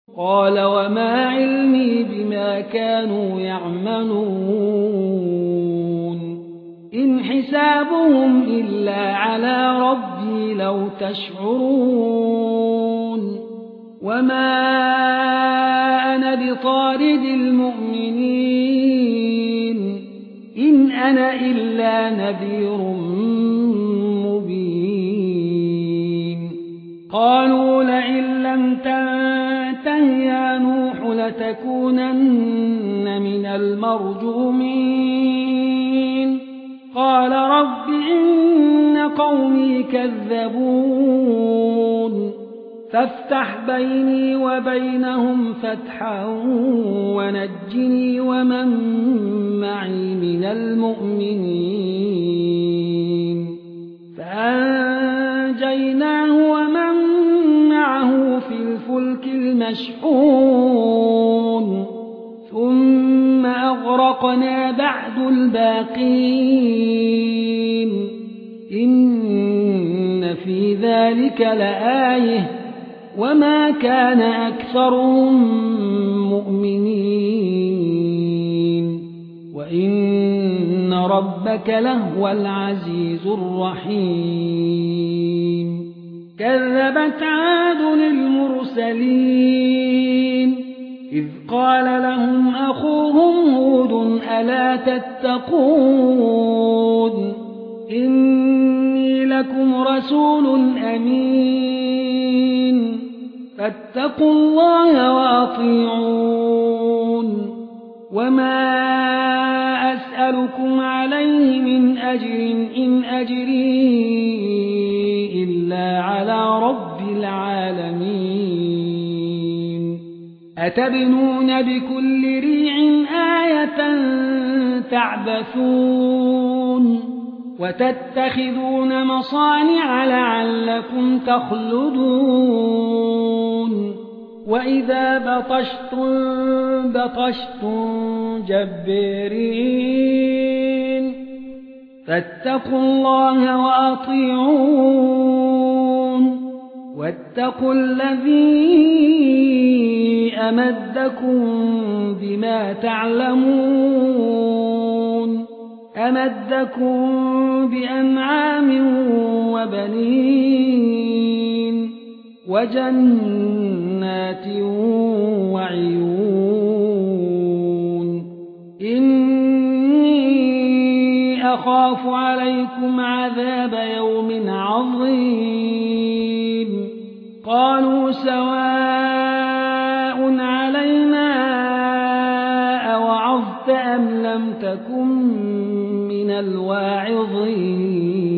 قال وما علمي بما كانوا يعملون إن حسابهم إلا على ربي لو تشعرون وما أنا بطارد المؤمنين إن أنا إلا نذير مبين قالوا لئن لم تنته يا نوح لتكونن من المرجومين قال رب إن قومي كذبون فافتح بيني وبينهم فتحا ونجني ومن معي من المؤمنين فأنجيناه ومن معه في الفلك المشحون ثم أغرقنا بعد الباقين إن في ذلك لآية وما كان أكثرهم مؤمنين وإن ربك لهو العزيز الرحيم كذبت عاد المرسلين إذ قال لهم أخوهم هود ألا تتقون إني لكم رسول أمين فاتقوا الله وأطيعون وما أسألكم عليه من أجر إن أجري إلا على رب العالمين أتبنون بكل ريع آية تعبثون وتتخذون مصانع لعلكم تخلدون وإذا بطشتم جبارين فاتقوا الله وأطيعون واتقوا الذي أمدكم بما تعلمون أمدكم بأنعام وبنين وجنات وعيون إني أخاف عليكم عذاب يوم عظيم قالوا سواء علينا أوعظت أم لم تكن من الواعظين